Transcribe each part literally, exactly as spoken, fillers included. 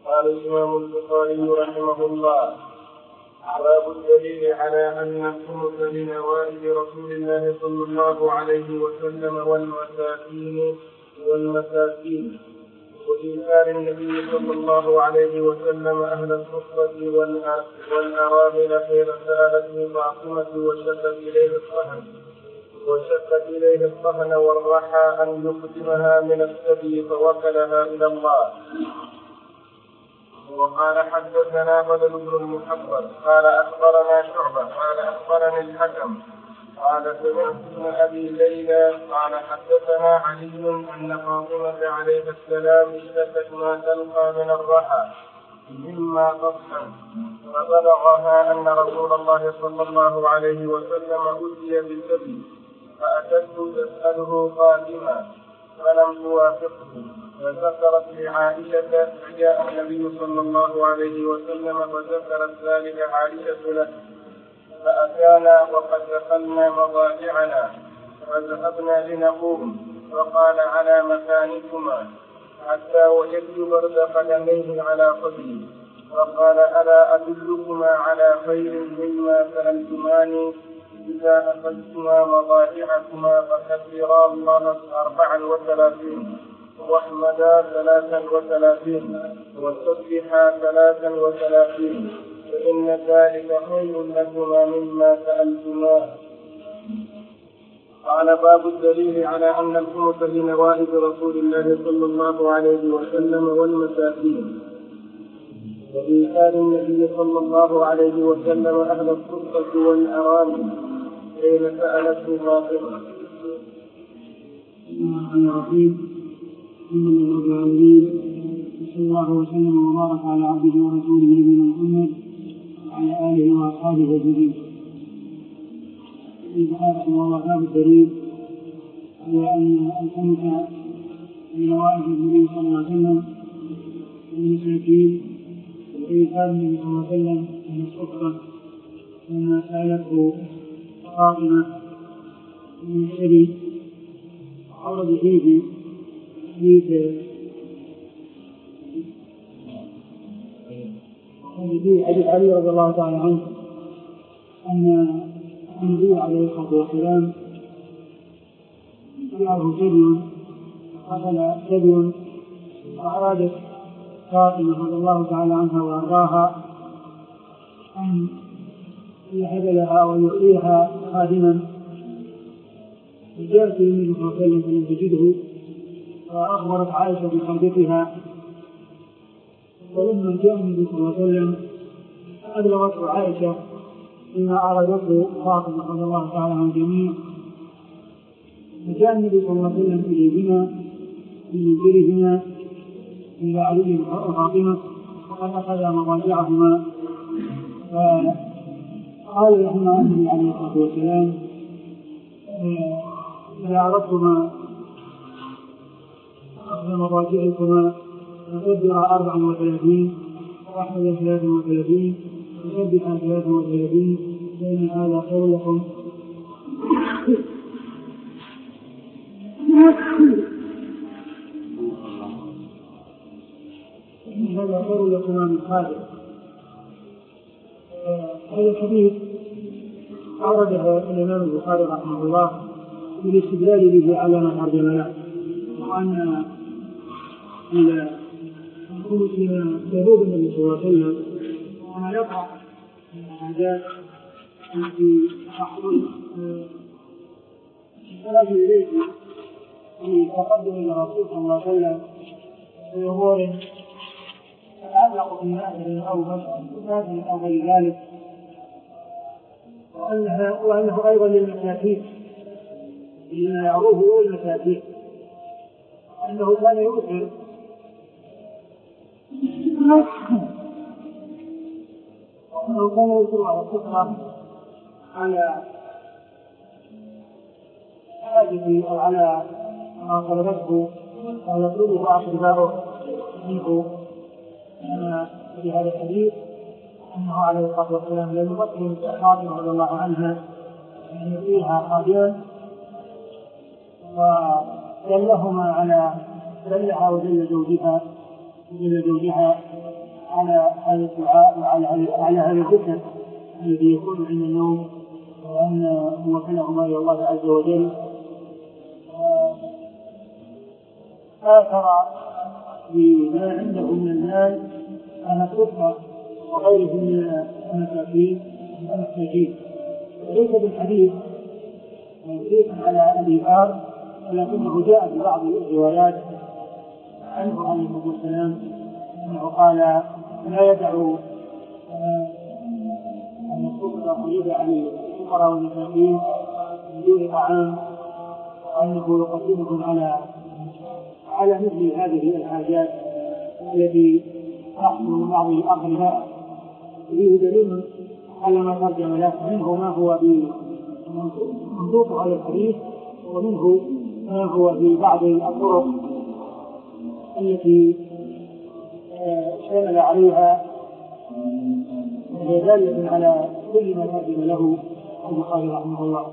قال الإمام البخاري رحمه الله: باب الدليل على أن الخمس لنوائب رسول الله صلى الله عليه وسلم والمساكين والمساكين وإيثار النبي صلى الله عليه وسلم أهل الصفة والأرامل حين سألته فاطمة وشكت إليه الصهن وشكت إليه الصهن والرحى أن يقدمها من السبي فوكلها إلى الله. وقال حدثنا بدر بن المحبب قال أخبرنا شعبة قال أخبرني الحكم قال سمعت ابن أبي ليلى قال حدثنا علي أن فاطمة عليه السلام اشتكت ما تلقى من الرحى مما تطحن فبلغها أن رسول الله صلى الله عليه وسلم أتي بالسبي فأتته تسأله قادما فلم توافقه فذكرت لعائشة فجاء النبي صلى الله عليه وسلم فذكرت ذلك عائشة له فأتانا وقد دخلنا مضاجعنا فذهبنا لنقوم فقال على مكانكما حتى وجدت برد قدميه على صدري فقال ألا أدلكما على خير مما سألتماني إذا أخذتما مضاجعكما فكبرا الله أربعا وثلاثين واحمدا ثلاثا وثلاثين وسبحا ثلاثا وثلاثين فإن ذلك خير لكما مما سألتما. قال باب الدليل على أن الخمس لنوائب رسول الله صلى الله عليه وسلم والمساكين وإيثار النبي صلى الله عليه وسلم أهل الصفة والأرامل حين سألته فاطمة. صلى الله وسلم وبارك على عبده ورسوله نبينا محمد وعلى آله وأصحابه أجمعين. الله باب الدليل على أن الخمس من نوائب النبي صلى الله عليه وسلم والمساكين وإيثار النبي صلى الله عليه وسلم من الصفة لما سألته فاطمة من الشريك ورد فيه حديث حديث علي رضي الله تعالى عنه أن النبي عليه الصلاة والسلام جاءه سبي قتل سبي وأرادت فاطمة رضي الله تعالى عنها وأرضاها أن يهب لها ويعطيها خادما فجاءت النبي صلى الله عليه وسلم فلم تجده فأخبرت عائشة بحاجتها ولما جاء النبي صلى الله عليه وسلم أبلغته عائشة بما أرادته فاطمة رضي الله تعالى عن الجميع فجاء النبي صلى الله عليه وسلم إليهما في منزلهما إلى علي وفاطمة وقد أخذ مضاجعهما فقال لهما النبي عليه الصلاة والسلام إذا أردتما أخذ مضاجعكما فكبر أربعا وثلاثين وأحمد ثلاثا وثلاثين وسبحا ثلاثا وثلاثين فإن هذا خير لكم فإن هذا خير لكما من خالق. هذا الحديث أورده الإمام البخاري رحمه الله بالاستدلال به على ما ترجم له وأن إلى نقول إلى ثبوت النبي صلى الله عليه وسلم وما يقع من الحاجات التي تحصل السلام إليه في تقدم إلى الرسول صلى الله عليه وسلم في أمور تتعلق بمآثر أو مآثر أو غير ذلك وأنها وأنه أيضا للمساكين لما يعروه هو المساكين أنه كان يؤثر وأنه كان يؤثر على الفطرة على حاجته أو على ما طلبته أو يطلبه أحبابه منه في هذا الحديث أنه عليه الصلاة والسلام لم يقدم فاطمة رضي الله عنها أن يؤتيها خادما ودلهما على دلها ودل زوجها ودل زوجها على هذا الدعاء وعلى على هذا الذكر الذي يكون عند النوم، وأن موكلهما إلى الله عز وجل. آثر بما عنده من المال على الصدقة وغيره من المساكين المحتاجين، وليس بالحديث موجود على الإيثار، ولكنه جاء في بعض الروايات عنه عليه الصلاة والسلام أنه قال لا يدع أن الصدقة قريبة عن الفقراء والمساكين من دون طعام، وأنه يقدمهم على على مثل هذه الحاجات التي تحصل من بعض الأغنياء. فيه دليل على ما ترجم له، منه ما هو منطوق على الحديث، ومنه ما هو في بعض الطرق التي شمل عليها دلالة على كل ما ترجم له البخاري رحمه الله.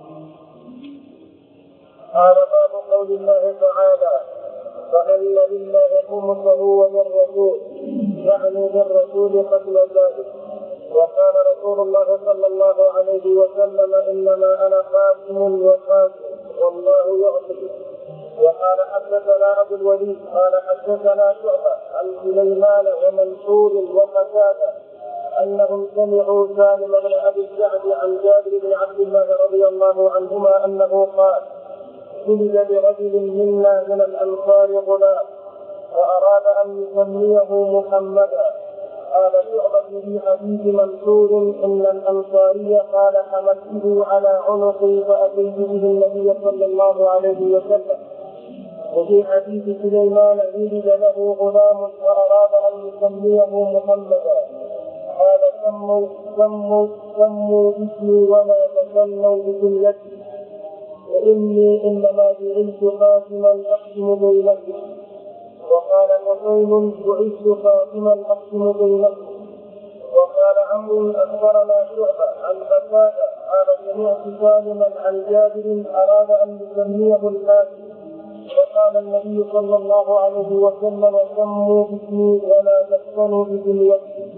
قال باب قول الله تعالى فأن لله خمسه وللرسول، يعني للرسول قتل ذلك. وقال رسول الله صلى الله عليه وسلم إنما أنا قاسم وقاسم والله يعطي. وقال حدثنا أبو الوليد قال حدثنا شعبة عن سليمان ومنصور وقتادة أنهم سمعوا سالم بن أبي الجعد عن جابر بن عبد الله رضي الله عنهما أنه قال ولد لرجل منا من الأنصار غلام وأراد أن يسميه محمدا. قال شعبة في حديث منصور إن الأنصاري قال حملته على عنقي فأتيت به النبي صلى الله عليه وسلم. وفي حديث سليمان ولد له غلام وأراد أن يسميه محمدا قال سموا سموا سموا باسمي ولا تسموا بكليتي وإني إنما جعلت قاسما أقسم بينكم. وقال حسين بعثت قاسما أقسم بينكم. وقال عمرو أخبرنا شعبة عن قتادة قال سمعت سالما عن جابر أراد أن يسميه القاسم وقال النبي صلى الله عليه وسلم سموا باسمي ولا تسموا بكليتي.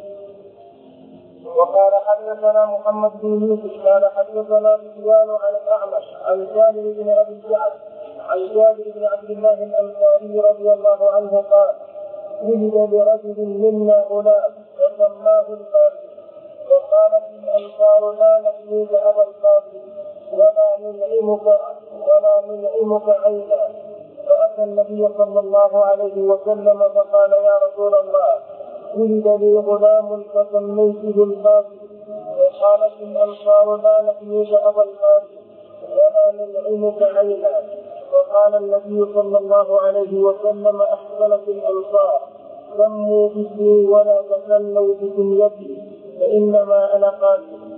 وقال حدثنا محمد بن يوسف قال حدثنا سفيان عن الأعمش عن جابر بن أبي الجعد عن جابر بن عبد الله الأنصاري رضي الله عنه قال ولد لرجل منا غلام وسماه القاسم وقالت الأنصار لا نسميك أبا القاسم ولا ننعمك ولا ننعمك عينا. فأتى النبي صلى الله عليه وسلم فقال يا رسول الله ولد لي غلام فسميته القاسم وقالت الأنصار لا نسميك أبا القاسم ولا ننعمك عينا. وقال النبي صلى الله عليه وسلم أحسنت الأنصار سموا باسمي ولا تسموا بكنيتي فإنما أنا قاسم.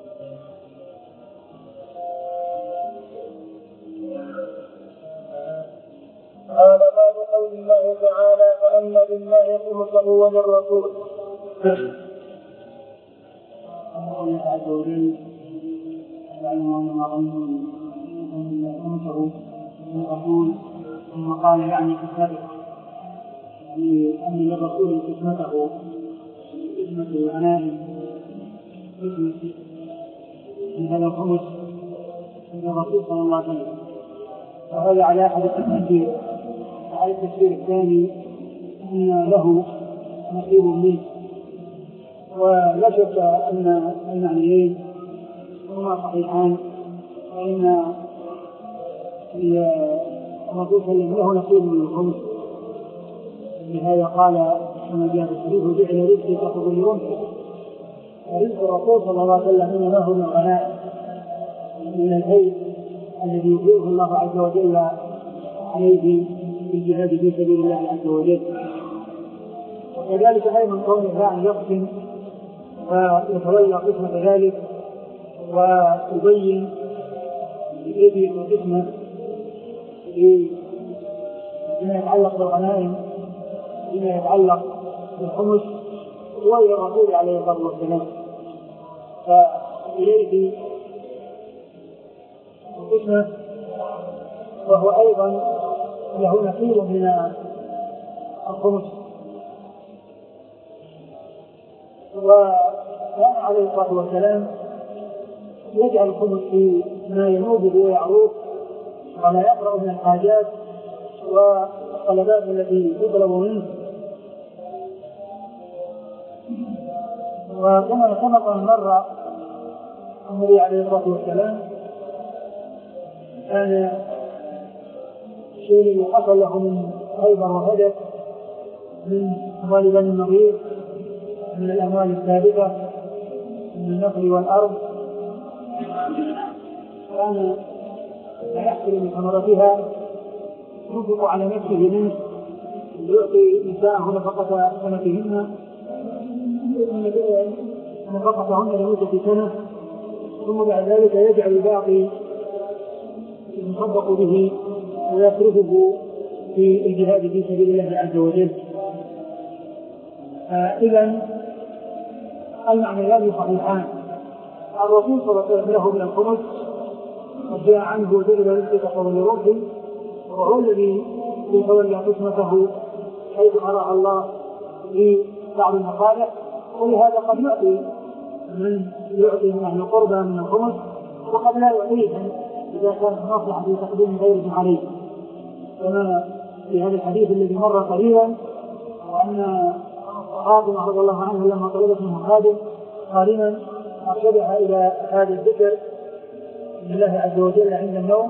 قال باب قول الله تعالى فأن لله خمسه وللرسول. الله عز وجل يعلم ما ظنوا خمسه للرسول، ثم قال يعني كتابه أن للرسول قسمته قسمة الغنائم قسمة من هذا الخمس من الرسول صلى الله عليه وسلم. وهذا على أحد التفسير. وعلى التفسير الثاني أن له نصيب منه. ولا شك أن المعنيين هما صحيحان، فإن الرسول صلى الله عليه وسلم له نصيب من الخمس. لهذا قال كما جاء في الحديث جعل رزقي كحبل رمحي. ورزق الرسول صلى الله عليه وسلم انما هو من الغنائم من الهيئ الذي يؤثره الله عز وجل عليه في الجهاد في سبيل الله عز وجل. وكذلك ايضا كونه ان يقسم فيتولى قسمة ذلك ويبين كيفية القسمة فيما يتعلق بالغنائم فيما يتعلق بالخمس وإلى الرسول عليه الصلاة والسلام. فإليه القسمة وهو أيضا له نصيب من الخمس. وكان عليه الصلاة والسلام يجعل الخمس في ما ينوبه ويعروف ولا يقرأ من الحاجات والطلبات التي تطلب منه. وكما سبق أن مر النبي عليه الصلاة والسلام كان الشيء اللي حصل له من خيبر وهدف من أموال بني النضير من الأموال الثابتة من النخل والأرض كان يحصل من ثمرتها ينفق على نفسه منه ليعطي نساءه نفقة سنتهن نفقتهن لمدة سنة ثم بعد ذلك يجعل الباقي يتصدق به ويصرفه في الجهاد في سبيل الله عز وجل. إذن المعنيان صحيحان. الرسول صلى الله عليه وسلم له من الخمس وجاء عنه وجعل رزقه لربه وهو الذي يتولى قسمته حيث أراها الله في بعض المصالح، ولهذا قد يعطي من يعطي من قربى من الخمس وقد لا يعطيهم إذا كانت مصلحة في تقديم غيره عليه، كما في هذا الحديث الذي مر قريبا وأن فاطمة رضي الله عنها لما طلبت منه خادم قارنا أرشدها إلى هذا الذكر لله عز وجل عند النوم،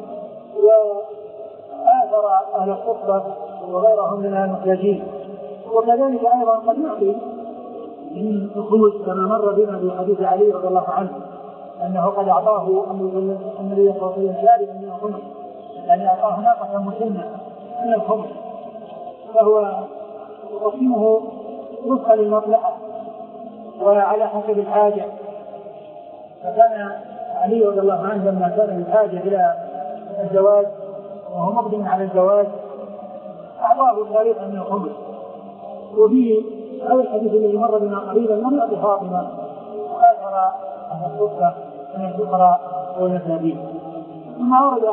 وآثر أهل الصحبة وغيرهم من المحتاجين. وكذلك أيضا قد يعطي من الخمس كما مر بنا في حديث علي رضي الله عنه أنه قد أعطاه النبي صلى الله عليه وسلم شاربا من الخمس، يعني أعطاه ناقة مسنة من الخمس، فهو يقسمه وفقا للمصلحة وعلى حسب الحاجة. فكان علي رضي الله عنه لما كان الحاجة إلى الزواج وهو مقدم على الزواج أعطاه شريطا من الخمس. وفي هذا الحديث الذي مر بنا قريبا لم يعطي فاطمة وآثر أهل الصحبة من الفقراء والمساكين. ثم ورد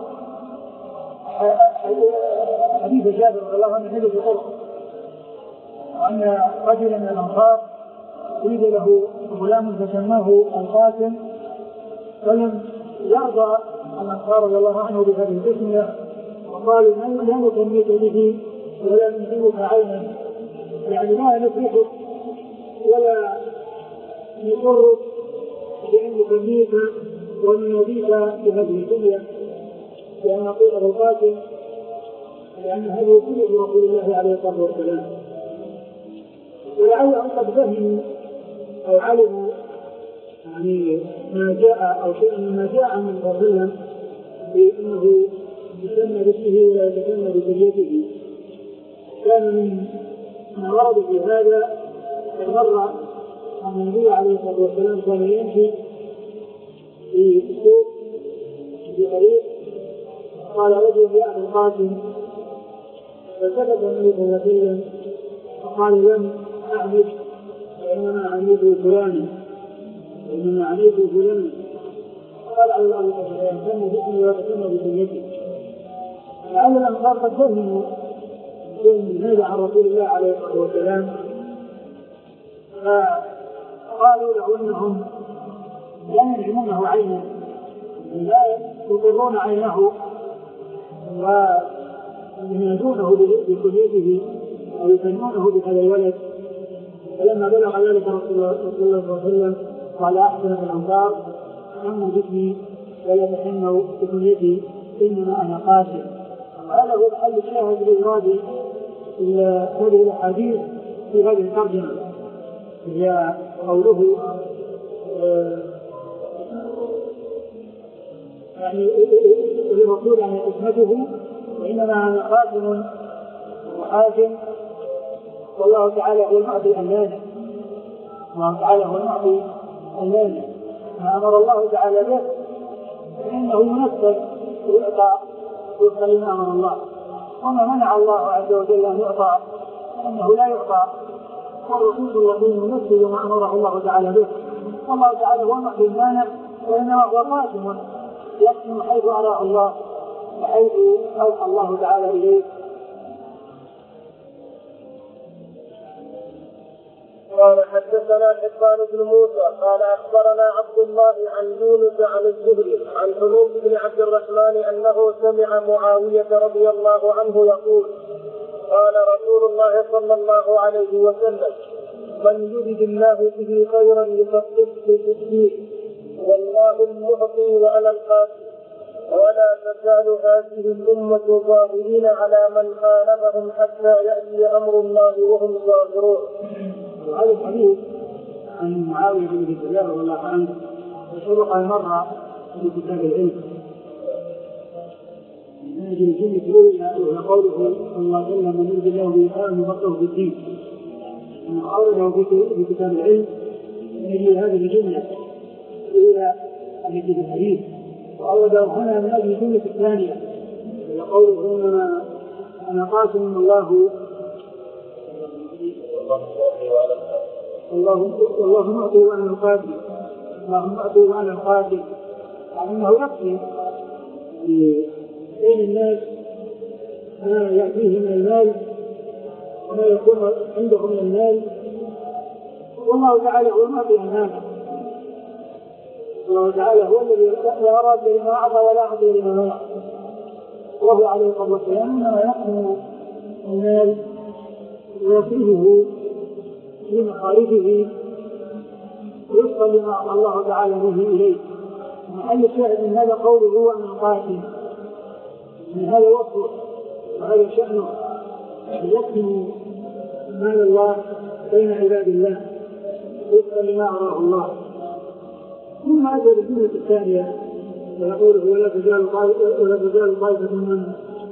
حديث جابر رضي الله عنه في طرق وأن رجلا من الأنصار ولد له غلام فسماه القاسم، فلم يرضى الأنصار رضي الله عنه بهذه التسمية وقالوا لا نكميك به ولا ننزلك عينا، يعني لا نفرحك ولا نضرك بأن نكميك ونناديك بهذه الدنيا، لأن نقول أبو القاسم لأن هذه كله رسول الله عليه الصلاة والسلام. ولعلهم قد فهموا أو علموا يعني ما جاء أو شيئا مما جاء عن النبي صلى الله عليه وسلم بأنه يسمى باسمه ولا يتسمى بكليته. كان من ما ورد في هذا مر أن النبي عليه الصلاة والسلام كان يمشي في السوق في طريق قال رجل يا أبا القاسم، فسكت النبي صلى الله عليه وسلم فقال لم أعمد وإنما عميد فلان وإنما عميد فلان. قال على الله لا يهتم باسمه ولا يهتم بكليته. لعل الأنصار قد فهموا من هذا عن رسول الله عليه الصلاة والسلام، فقالوا له إنهم لا ينعمونه عينا، لا يقرون عينه وينادونه بكليته أو يسمونه بهذا الولد. فلما بلغ ذلك رسول الله صلى الله عليه وسلم قال أحسن الأنصار تسموا باسمي ولا تسموا بكليتي إنما أنا قاسم. وهذا هو محل الشاهد لإرادة هذه الأحاديث في هذه الترجمة، هي قوله يعني للرسول عن قسمته وإنما أنا قاسم وحاكم، والله تعالى هو المعطي المانع، الله تعالى هو المعطي المانع. ما أمر الله تعالى به فإنه ينفذ ويعطى وفق لما أمر الله، وما منع الله عز وجل أن يعطى فإنه لا يعطى، والرسول الذي ينفذ ما أمره الله تعالى به. والله تعالى هو المعطي المانع، وإنما هو قاسم يقسم حيث أراه الله وحيث أوحى الله تعالى إليه. قال حدثنا حبان بن موسى قال اخبرنا عبد الله عن يونس عن الزهري عن حميد بن عبد الرحمن انه سمع معاويه رضي الله عنه يقول قال رسول الله صلى الله عليه وسلم من يرد الله به خيرا يفقهه في الدين والله المعطي وانا القاسم ولا تزال هذه الامه ظاهرين على من خالفهم حتى ياتي امر الله وهم ظاهرون. هذا الحديث عن معاوية بن أبي سفيان رضي الله عنه سبق مرة في كتاب العلم من أجل الجملة الأولى وهي قوله صلى الله عليه وسلم من يرد الله به خيرا يفقهه في الدين. من قوله في كتاب العلم من أجل هذه الجملة الأولى التي في الحديث وأورده هنا من أجل الجملة الثانية وهي قوله إنما أنا قاسم الله والله معطي وانا القاتل الله معطي وانا القاتل يعني انه يكفي بين الناس ما ياتيه من المال وما يكون عنده من المال والله تعالى هو المعطي المانع الله تعالى هو الذي لا اراد لما اعطى ولا اعطي لما منع وهو عليه الصلاه والسلام انما يقسم المال ويصيبه في مخارجه وفقا لما أعطى الله تعالى به إليه. محل الشاهد من هذا قوله هو أن القاسم من هذا وصفه وهذا شأنه يقسم مال الله بين عباد الله وفقا لما أراه الله. ثم أتى بالجملة الثانية ويقوله ولا تزال ولا تزال طائفة من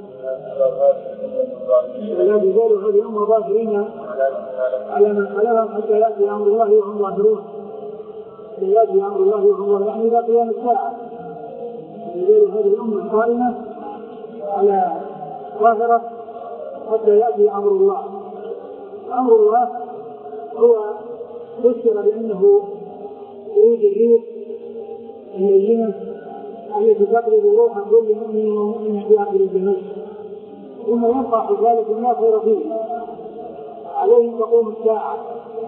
ولا تزال هذه الأمة ظاهرين على من خلفهم حتى يأتي أمر الله وهم ظاهرون حتى يأتي أمر الله وهم ظاهرون يعني إلى قيام الساعة تزال هذه الأمة قائمة على ظاهرة حتى يأتي أمر الله. أمر الله هو فسر بأنه خروج الريح اللينة التي تقرب روح كل مؤمن ومؤمن في آخر الزمان ثم يبقى ذلك لا خير فيه عليهم تقوم الساعة.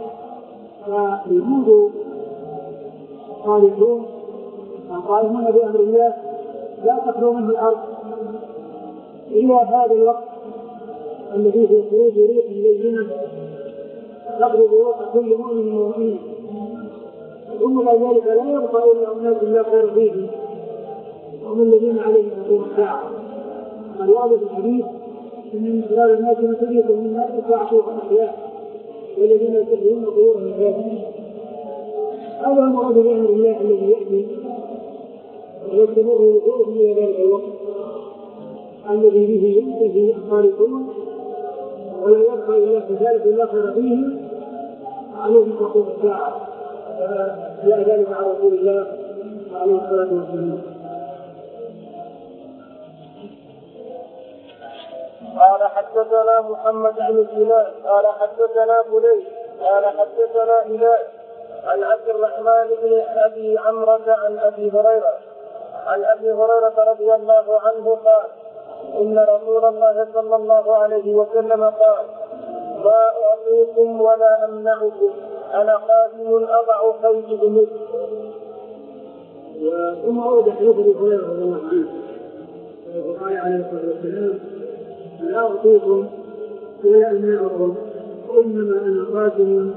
فالجود صالحون القائمون بأمر الله لا تخلو منه الأرض إلا هذا الوقت الذي في خروج ريح لينة تقرب روح كل مؤمن ومؤمن ثم لا ذلك لا يبقى إلا أناس لا خير فيه وهم الذين عليهم تقوم الساعة. الواضح في الحديث إن من خلال الناس مسؤولية من الناس ساعة الأحياء والذين يتخذون قبورهم الكافرين. هذا المراد بأمر الله الذي يأتي ويستمر وقوعهم إلى ذلك الوقت الذي به به الخالقون ولا يبقى إلا كذلك لا خير فيه عليهم تقوم الساعة. جاء ذلك على رسول الله عليه الصلاة والسلام. قال حدثنا محمد بن سنان قال حدثنا بليل قال حدثنا هلال عن عبد الرحمن بن ابي عمرة عن ابي هريرة عن ابي هريرة رضي الله عنه قال ان رسول الله صلى الله عليه وسلم قال ما اعطيكم ولا امنعكم انا قادم اضع خيط بمثل. ثم ورد حديث ابي هريرة رضي الله عنه وقال عليه الصلاة والسلام لا أعطيكم ولا أمنعكم إنما أنا قاسم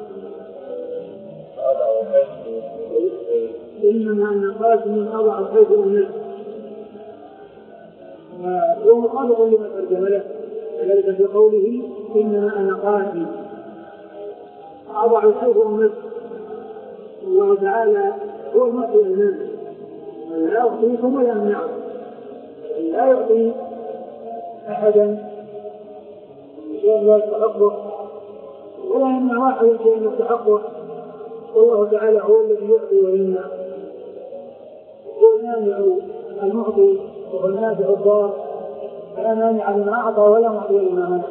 إنما أنا قاسم أضع الخيط الناس. وهو مطابق لما ترجم له ذلك في قوله إنما أنا قاسم أضع الخيط الناس. الله تعالى هو المعطي الناس لا أعطيكم ولا أمنعكم لا يعطي أحدا شيء لا يستحقه ولا يمنع واحدا شيء يستحقه والله تعالى هو الذي يعطي ويمنع هو المانع المعطي وهو النافع الضار لا مانع لما أعطى ولا معطي لما منع.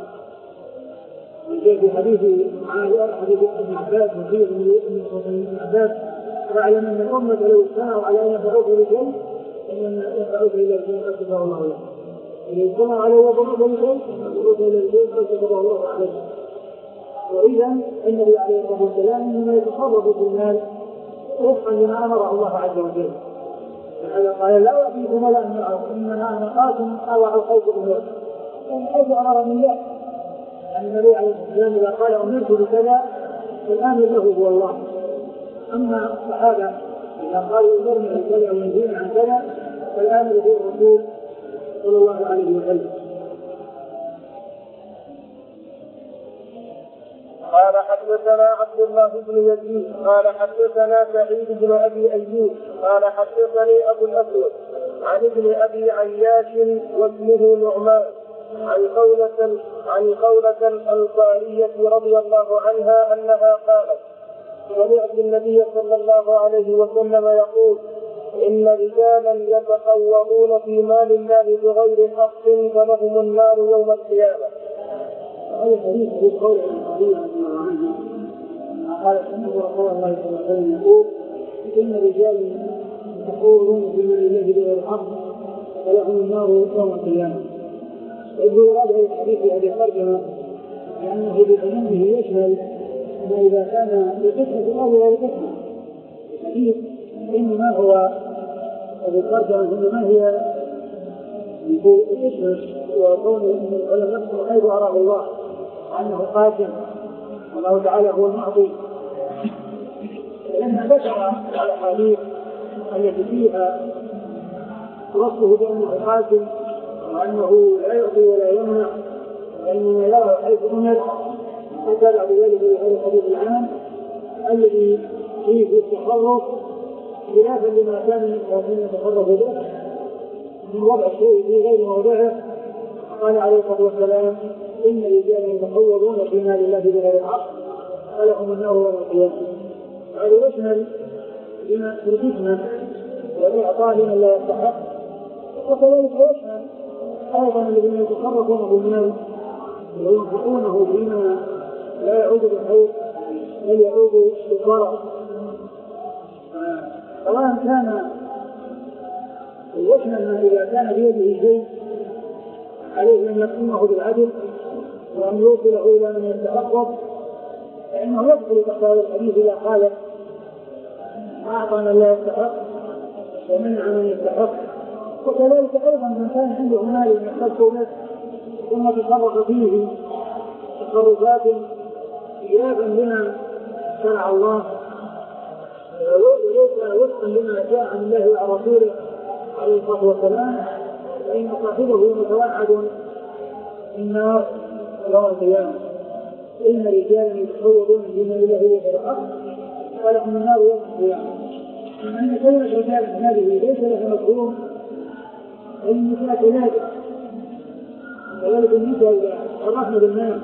في حديث حديث ابن عباس وحديث ابن عباس واعلم ان الامه لو اجتمعوا على ان يفعلوك بشيء ان يفعلوك الى شيء قد كتبه الله له. إذا اجتمعوا على يضروك بشيء يفعلوك الى شيء قد كتبه الله عليه. وإذا النبي عليه الصلاة والسلام إنما يتصرف في المال وفقا لما أمره الله عز وجل. لهذا قال لا أعطيكم ولا من الأرض إنما أنا قاسم أضع حيث أمرت من حيث أمرني الله. يعني النبي عليه الصلاة والسلام إذا قال أمرت بكذا فالآمر له هو الله. أما الصحابة إذا قالوا أمرنا بكذا ونهينا عن كذا فالآمر هو الرسول صلى الله عليه وسلم. قال حدثنا عبد الله بن يزيد قال حدثنا سعيد بن ابي ايوب قال حدثني ابو الاسود عن ابن ابي عياش واسمه نعمان عن قولة عن قولة الانصارية رضي الله عنها انها قالت سمعت النبي صلى الله عليه وسلم يقول ان رجالا يتخوضون في مال الله بغير حق فلهم النار يوم القيامة. هذا الحديث في قول النبي رضي الله عنه قال سمعت رسول الله صلى الله عليه وسلم يقول ان رجال يتخوضون في مال الله بغير حق فلهم النار يوم القيامة. يقول هذا الحديث هذه الترجمة لأنه بتمامه يشمل ما إذا كان بقسمة الله وغير قسمة. الحديث إنما هو بالترجمة إنما هي القسمة وكون ولم يذكر حيث أراه الله أنه قاسم والله تعالى هو المعطي. لما ذكر الأحاديث التي فيها وصفه بأنه قاسم وأنه لا يعطي ولا يمنع وإنما يرى حيث أمر وتابع بذلك هذا الحديث العام الذي فيه التصرف خلافا لما كان المؤمنين يتصرفوا به من وضع الشيء في غير موضعه. قال عليه الصلاة والسلام إن رجالا يتخوضون في مال الله بغير حق فلهم النار يوم القيامة. هذا يشمل بما في القسمة والإعطاء لمن لا يستحق، وكذلك يشمل أيضا الذين يتصرفون بالمال وينفقونه فيما لا يعود بالخير بل يعود بالضرر. سواء كان يشمل ما إذا كان بيده شيء عليه أن يقومه بالعدل وأن يوصله إلى من يتحقق فإنه يدخل تحت هذا الحديث إذا قال أعطى من لا يستحق ومنع من يستحق. وكذلك أيضا من كان عنده مال يحتفظ به ثم تصرف فيه تصرفات خلافا لما شرع الله وليس وفقا لما جاء عن الله وعن رسوله عليه الصلاة والسلام فإن صاحبه متوعد النار يوم القيامة. إن رجالا يتخوضون بما إله بغير حق فلهم النار يوم القيامة. أن كلمة رجال هذه ليس لها مفهوم النساء كذلك. كذلك النساء إذا عرفنا بالناس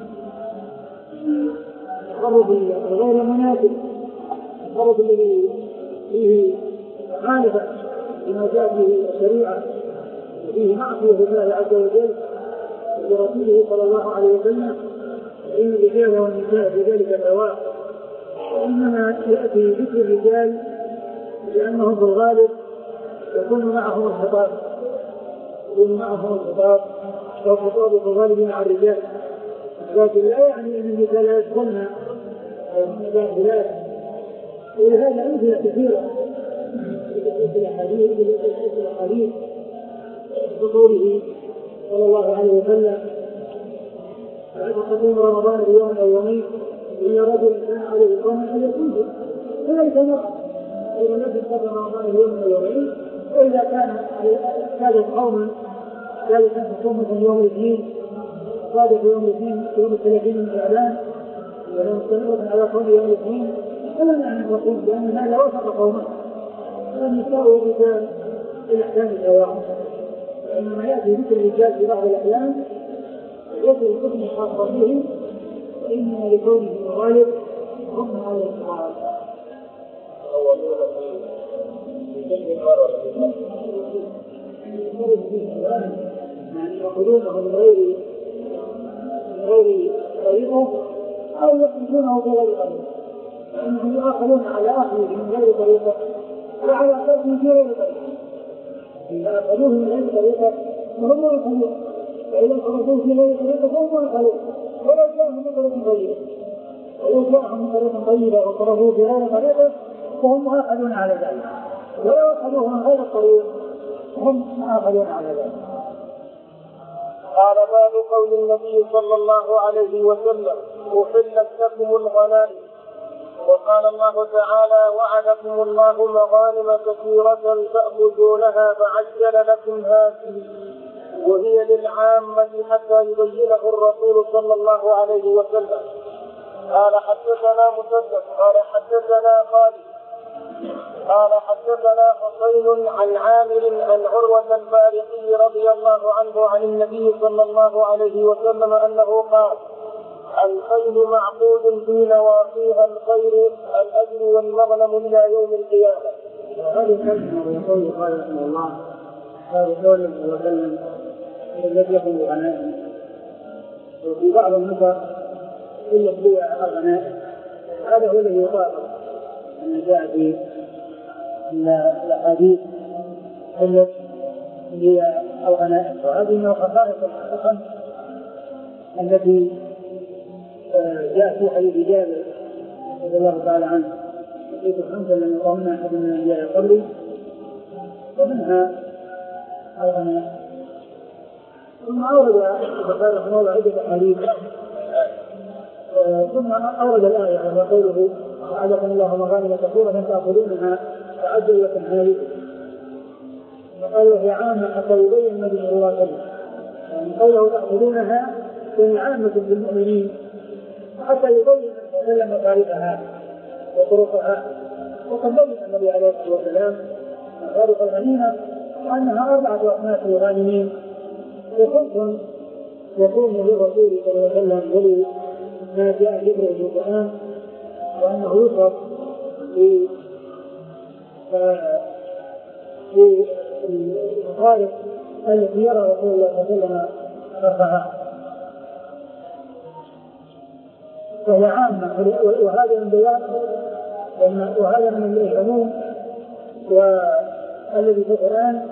التصرف الغير مناسب التصرف الذي فيه مخالفة لما جاء به الشريعة وفيه معصية لله عز وجل ورسوله صلى الله عليه وسلم إن الرجال والنساء في ذلك سواء. وإنما يأتي ذكر الرجال لأنهم في الغالب يكون معهم الخطاب يكون معهم الخطاب والخطاب في الغالب مع الرجال، لكن لا يعني أن النساء لا يدخلن في البلاد. ولهذا أمثلة كثيرة في الحديث في الحديث بقوله صلى الله عليه وسلم لا تقوم رمضان بيوم أو يومين إلا رجل كان عليه قوم فليكون كذلك مرة إذا لم يقضي رمضان يوم أو يومين وإذا كان كانت قوما ذلك أن تصوم يوم الاثنين صادق يوم الاثنين يوم الثلاثين من شعبان ولو استمرت على صوم يوم الاثنين فلا نعني نقول بأن هذا وفق قوما. النساء والرجال في الأحكام سواء، وإنما يأتي ذكر الرجال في بعض الأحيان يأتي الحكم الخاص به وإنما لكونه الغالب هم على الإصرار. يعني يأخذونه من غير من غير طريقه أو يأخذونه بغير طريقه، فإنهم يأخذون على أخذه من غير طريقه وعلى أخذه من غير طريقه. إذا أخذوه من غير طريقه فهم يأخذون، فإذا أخذوه في غير طريقه فهم يأخذون ولو جاءهم من طريق غيره. جاءهم من طريق طيبة وطلبوه بغير طريقه فهم مؤاخذون على ذلك، ولو أخذوه من غير الطريق فهم مؤاخذون على ذلك. قال باب قول النبي صلى الله عليه وسلم أحلت لكم الغنائم. وقال الله تعالى وعدكم الله مغانم كثيرة تأخذونها فعجل لكم هذه وهي للعامة حتى يبينه الرسول صلى الله عليه وسلم. قال حدثنا مسدد قال حدثنا خالد قال حدثنا حسين عن عامر عن عروة البارقي رضي الله عنه عن النبي صلى الله عليه وسلم أنه قال الخيل معقود في نواصيها الخير الأجر والمغنم إلى يوم القيامة. وهذه كلمة يقول قال رحمه الله هذا قول وسلم الذي يكون بغنائم، وفي بعض النصر إلا بيع الغنائم، هذا هو الذي يطابق أن جاء في الأحاديث إلا بيع الغنائم. وهذه من الخصائص الخمس التي جاء في حديث جابر رضي الله تعالى عنه حديث الخمسة لم يقومنا أحد من الأنبياء قبلي ومنها الغنائم. ثم أورد البخاري رحمه الله عدة أحاديث ثم أورد الآية وهو قوله وعدكم الله مغانم كثيرة تأخذونها فعجل لكم هذه. وقال وهي عامة حتى يبين النبي صلى الله عليه وسلم، يعني قوله تأخذونها فهي عامة بالمؤمنين حتى يبين وسلم مصارفها وطرقها. وقد بين النبي عليه الصلاة والسلام مصارف الغنيمة وأنها أربعة أصناف للغانمين، وخمس يكون للرسول صلى الله عليه وسلم ولما جاء يبرئ في القرآن، وأنه يصرف في في المصارف التي يرى رسول الله صلى الله عليه وسلم صرفها، فهي عامة. وهذا من بيان وهذا من العموم والذي في القرآن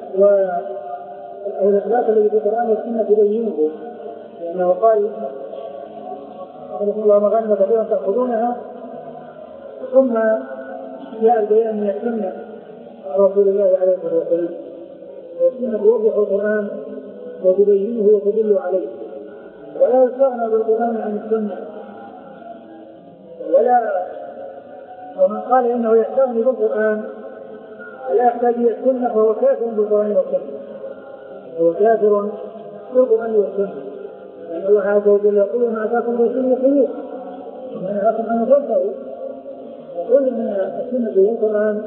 والإثبات الذي في القرآن والسنة تبينه، لأنه قال رسول الله مغانم كثيرا تأخذونها، ثم جاء البيان من السنة رسول الله عليه الصلاة والسلام، والسنة توضح القرآن وتبينه وتدل عليه، ولا يستغنى بالقرآن عن السنة. ولا ومن قال إنه يستغني بالقرآن لا يحتاج إلى السنة فهو كافر بالقرآن والسنة، هو كافر بالقرآن والسنة، لأن الله عز وجل يقول ما أتاكم الرسول خذوه وما نهاكم عنه فانتهوا. وكل من السنة والقرآن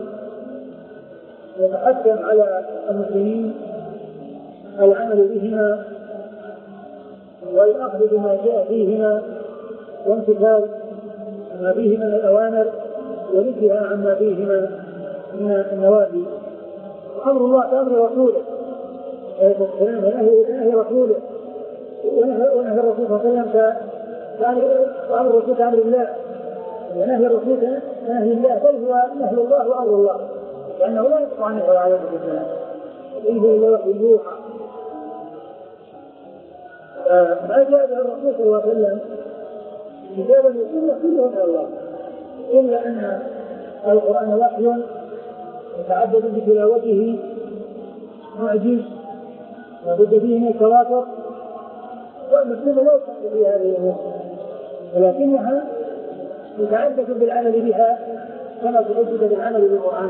يتحكم على المسلمين العمل بهما والأخذ بما جاء فيهما وامتثال ما فيه من الأوامر والانتهاء عما فيهما من النواهي. أمر الله كأمر رسوله ونهي رسوله ونهي الرسول صلى الله عليه وسلم كأمر الرسول كأمر الله، ونهي الرسول كنهي الله، بل هو نهي الله وأمر الله، لأنه لا يقطع عنه عليه السلام إنه إلا وحي يوحى. ما جاء به الرسول صلى الله عليه وسلم كتابا وسنة كله من الله، إلا أن القرآن وحي يتعبد بتلاوته معجز لابد فيه من التواتر، وأن السنة لا يتعبد بها هذه الأمور، ولكنها تتعبد بالعمل بها كما تتعبد بالعمل بالقرآن.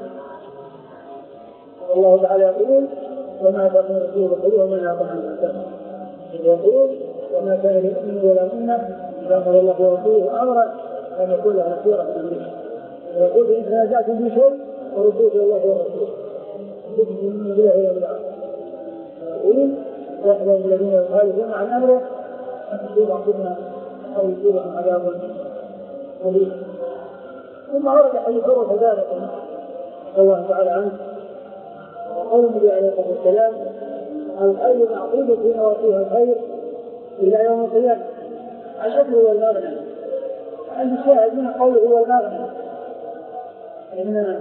والله تعالى يقول وما تكون رسول الرسول وما يعطى عن الأسلام، يقول وما كان لمؤمن ولا مؤمنة إذا قال الله ورسوله أمرا أن يكون له خيرة من أمره، ويقول إن تنازعتم في شيء فردوه إلى الله ورسوله من الله يوم الآخر. يقول يحذر الذين يخالفون عن أمره أن تصيبهم أو يصيبهم عذاب أليم. ثم ورد حديث عروة ذلك رضي الله تعالى عنه وقول النبي عليه الصلاة والسلام الخير معقود في نواصيها الخير إلى يوم القيامة. الأجر والمغنم، عند الشاهد من قوله هو المغنم، إن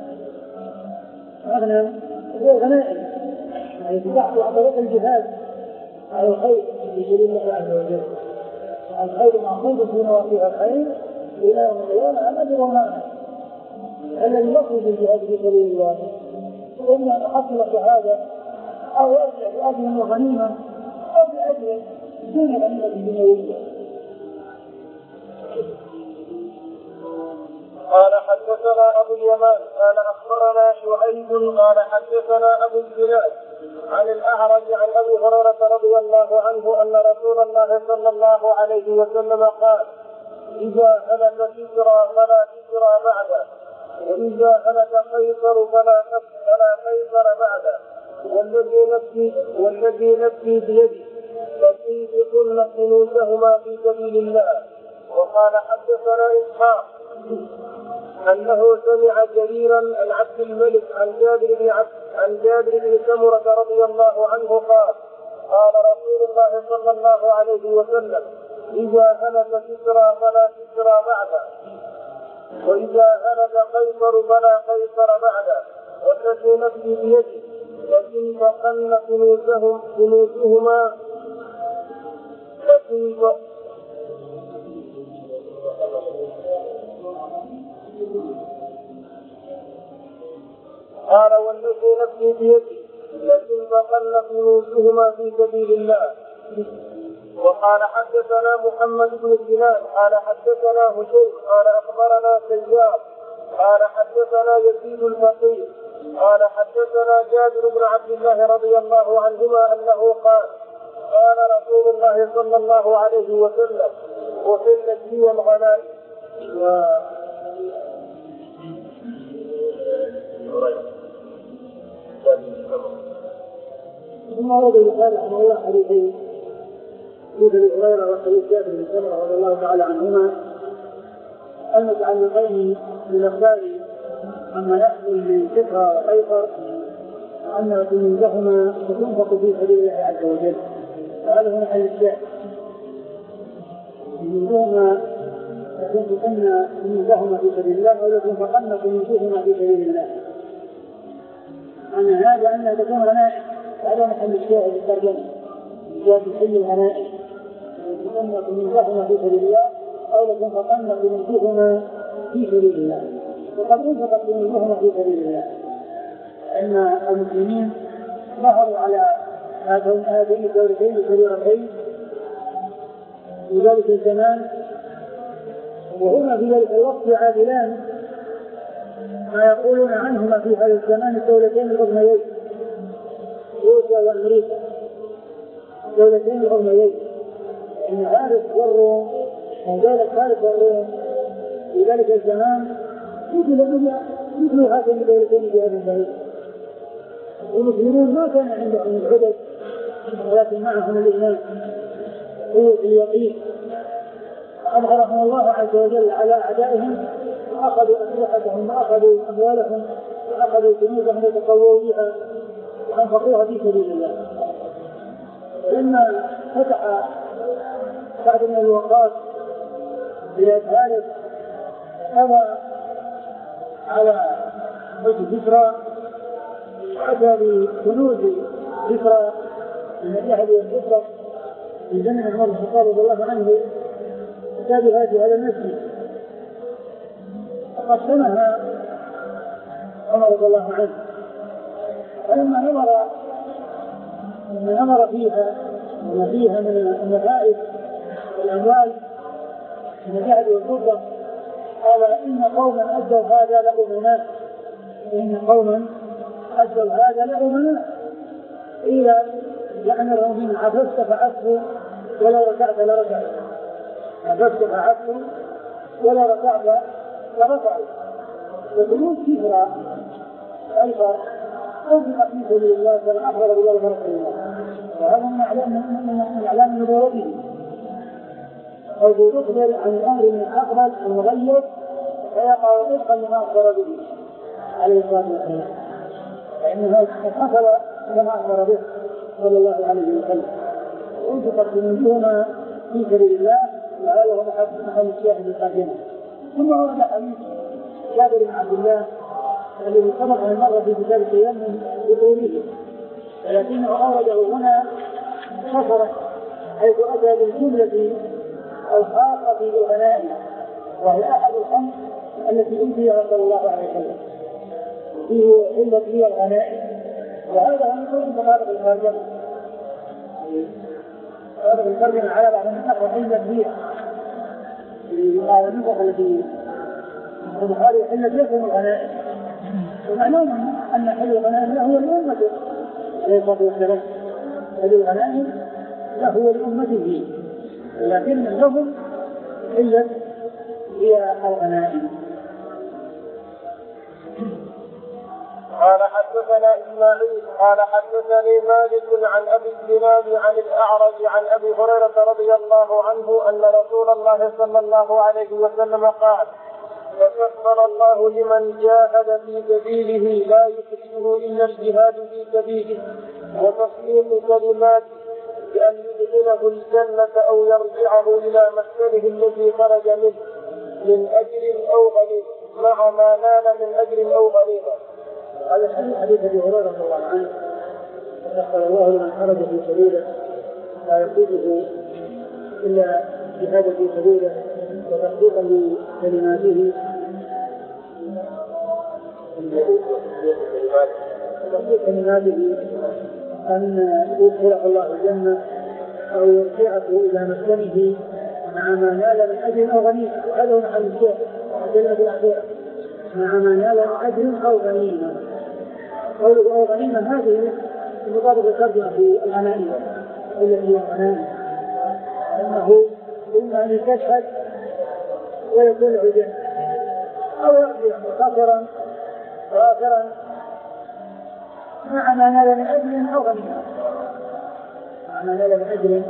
المغنم هو الغنائم، يعني تبحث عن طريق الجهاد على الخير في سبيل الله عز وجل. الخير معقود في نواحيها الخير إلى يوم القيامة أجر ومعنى. الذي يخرج الجهاد في سبيل الله إما أن يحصل شهادة أو يرجع بأجر وغنيمة أو بأجر دون غنيمة دنيوية. قال حدثنا أبو اليمان قال أخبرنا شعيب قال حدثنا أبو الزناد عن الأعرج عن أبي هريرة رضي الله عنه أن رسول الله صلى الله عليه وسلم قال: إذا هلك كسرى فلا كسرى بعده، وإذا هلك قيصر فلا فلا قيصر بعده، والذي نفسي والذي نفسي بيدي لتنفقن كنوزهما في سبيل الله. وقال حدثنا إسحاق أنه سمع جريرا عن عبد الملك عن جابر بن عبد عن جابر بن سمرة رضي الله عنه قال: قال رسول الله صلى الله عليه وسلم: إذا هلك كسرى فلا كسرى بعده، وإذا هلك قيصر فلا قيصر بعده، والذي نفسي بيده لتنفقن كنوزهم كنوزهما قال: والذي نفسي بيده لتنفقن كنوزهما في سبيل الله. وقال حدثنا محمد بن سنان قال حدثنا هشيم قال أخبرنا سيار قال حدثنا يزيد الفقيه قال حدثنا جابر بن عبد الله رضي الله عنهما أنه قال: قال رسول الله صلى الله عليه وسلم: أحلت لي الغنائم. ثم ورد يقال عن الله حديثين: حديث ابي هريره وحديث جابر بن سمره رضي الله تعالى عنهما المتعلقين بالاخبار عما يحصل لكسرى وقيصر وان كنوزهما تنفق في سبيل الله عز وجل. وهذا هو محل الشاهد. كنوزهما تنفقن كنوزهما في سبيل الله او لتنفقن كنوزهما في سبيل الله. أن هذا أنها تكون غنائم، هذا محل الشاهد الترجمة. جاء في حل الغنائم لتنفقن كنوزهما في سبيل الله أو لتنفقن كنوزهما في سبيل الله. وقد انفقت كنوزهما في سبيل الله، أن المسلمين ظهروا على هذين الدولتين الكبيرتين في ذلك الزمان، وهما في ذلك الوقت عادلان ما يقولون عنهما في هذا الزمان الدولتين العظميين روسيا وأمريكا. الدولتين العظميين إن فارس والروم ودولة فارس والروم في ذلك الزمان مثل هاتين الدولتين بهذا البعيد. المسلمون ما كان عندهم العدد ولكن معهم الإيمان قوة اليقين. أظهرهم الله عز وجل على أعدائهم وأخذوا أسلحتهم وأخذوا أموالهم وأخذوا كنوزهم وتقووا بها وأنفقوها في سبيل الله. لما فتح سعد بن أبي وقاص بلاد فارس قضى على ملك كسرى وأتى بكنوز كسرى من الذهب والفضة في زمن عمر بن الخطاب رضي الله عنه، كتابها في هذا المسجد فقسمها عمر رضي الله عنه. فلما نظر لما نظر فيها وما فيها من النفائس والأموال من الذهب والفضة قال: إن قوما أدوا هذا لأمنا إن قوما أدوا هذا لأمنا إذا يأمرهم بما عفست فعفوا ولو ركعت لركعت عفست فعفوا ولو ركعت لركعوا. وكنوز كسرى أيضا أنفق في سبيل الله فلا أخبر بذلك رسول الله، وهذا من أعلام من أعلام نبوته. حيث يخبر عن الأمر من أقبل المغير فيقع طبقا لما أخبر به عليه الصلاة والسلام، فإنه قد حصل كما أخبر به صلى الله عليه وسلم. وأنفقت كنوزهما في سبيل الله، وهذا هو محل الشاهد القادمة. ثم ورد حديث جابر بن عبد الله الذي سبق من مرة في كتاب التيمم بطوله، ولكنه أورده هنا خسرا حيث أتى بالجملة أو خاصة بالغنائم، وهي أحد الخمس التي أوتيها صلى الله عليه وسلم فيه حلت لي الغنائم. وهذا هو من مطابق الترجمة. مطابق الترجمة على بعض النسخ وحلت لي في بعض النسخ التي البخاري حلت لكم الغنائم، ومعلوم أن حل الغنائم له الأمة عليه الصلاة والسلام، حل الغنائم له لأمته، لكن لهم حلت هي الغنائم. قال حدثنا إسماعيل قال حدثني مالك عن أبي الزناد عن الأعرج عن أبي هريرة رضي الله عنه أن رسول الله صلى الله عليه وسلم قال: فكفر الله لمن جاهد في سبيله لا يكفره إلا الجهاد في سبيله وتصديق كلماته بأن يدخله الجنة أو يرجعه إلى مسكنه الذي خرج منه من أجر أو غنيمة مع ما نال من أجر أو غنيمة. هذا حديث أبي هريرة رضي الله عنه: فكفر الله لمن خرج في سبيله لا يكفره إلا جهاد في سبيله وتصديقا لكلماته وتصديق كلماته أن يدخله الله الجنة أو يرجعه إلى مسكنه مع ما نال من أجر أو غنيمة. وهذا هو محل الشيخ كلمة الأخيرة: مع ما نال من أجر أو غنيمة. قوله أو غنيمة هذه المطابق الترجمة في الغنائم التي هي الغنائم، أنه إما أن يستشهد ويكون له جنة أو يرجع مخاطرا غافرا مع ما نال من أجر أو غنيمة. مع ما نال من أجر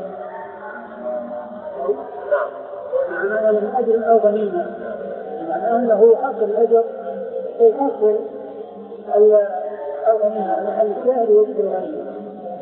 مع ما نال من أجر أو غنيمة، معناه أنه يحصل الأجر ويحصل الغنيمة. محل الشاهد وجد الغنيمة.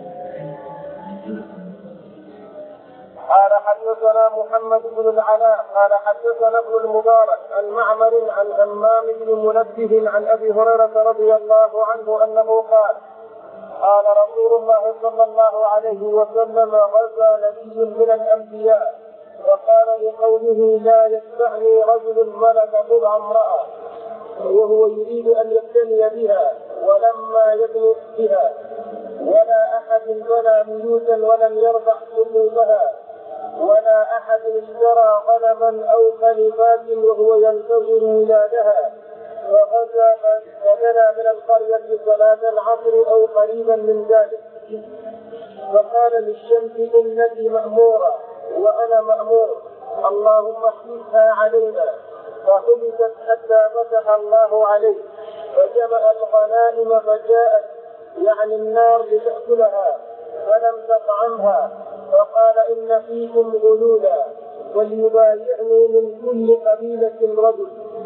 قال حدثنا محمد بن العلاء قال حدثنا ابن المبارك عن معمر عن همام بن منبه عن أبي هريرة رضي الله عنه أنه قال: قال رسول الله صلى الله عليه وسلم: غزا نبي من الأنبياء وقال لقومه: لا يتبعني رجل ملك بضع امرأة وهو يريد أن يبتني بها ولما يبني بها، ولا أحد بنى بيوتا ولم يرفع قلوبها، ولا أحد اشترى غنما أو خليفات وهو ينتظر ولادها، وغزا فبنى من القرية صلاة العصر أو قريبا من ذلك، فقال للشمس: إنك مأمورة وأنا مأمور، اللهم احفظها علينا، فحبست حتى فتح الله عليه، فجمع الغنائم فجاءت يعني النار لتأكلها فلم تطعمها، فقال: إن فيكم غلولا وليبايعني من كل قبيلة رجل،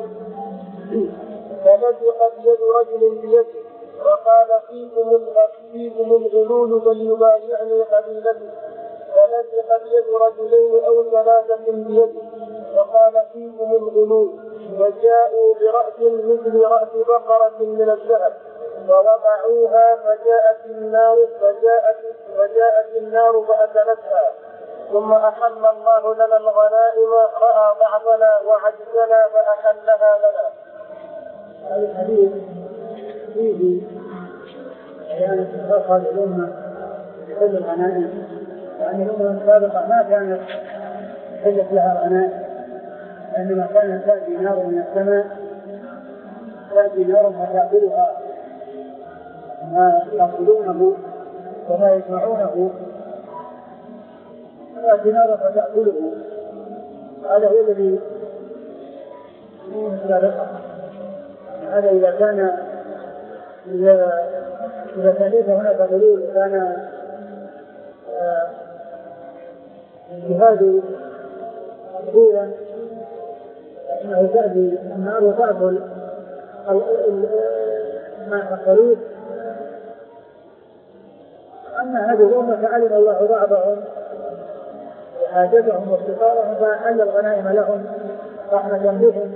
فلزقت يد رجل بيده وقال: فيكم فيكم الغلول وليبايعني قبيلته، فلزقت يد رجلين أو ثلاثة بيده وقال: فيكم الغلول، فجاءوا برأس مثل رأس بقرة من الذهب فوضعوها فجاءت النار فجاءت فجاءت النار فأكلتها، ثم أحل الله لنا الغنائم، رأى ضعفنا وعجزنا فأحلها لنا. هذا الحديث فيه بيان استحقاق هذه الأمة بحل الغنائم، وأن الأمم السابقة ما كانت حلت لها غنائم، إنما كانت تأتي نار من السماء تأتي نار فتأكلها ما يأكلونه وما يسمعونه، تأتي نار فتأكله. هذا هو الذي سابقا. هذا إذا كان إذا إذا كان ليس هناك غلول كان الجهاد مقبولا، فإنه تأتي النار وتأكل ما أكلوه. أما هذه الأمة فعلم الله ضعفهم وحاجتهم وافتقارهم فأحل الغنائم لهم رحمة بهم.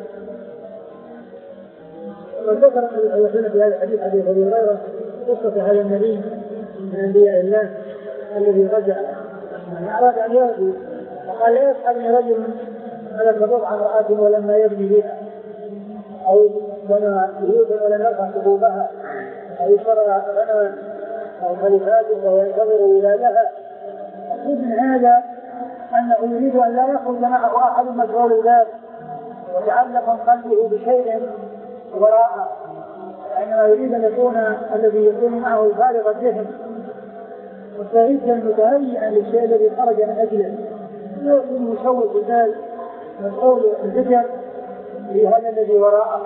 وذكر النبي صلى الله عليه وسلم في هذا الحديث حديث أبي هريرة قصة هذا النبي من أنبياء الله الذي رجع من أراد أن يهدي وقال لا يسألني رجل على الرضوع عن امرأة ولما يبني بها أو بنى بيوتا ولم يرفع صفوفها أو شرع غنما أو خليفات وينتظر ولادها. أقول من هذا أنه يريد أن لا يخرج معه أحد مشغول ذلك ويتعلق قلبه بشيء وراءه، لأنه يريد أن يكون الذي يكون معه فارغ الذهن مستعدا متهيئا للشيء الذي خرج من أجله، لا يكون مشوش البال من قول الذكر لهذا الذي وراءه.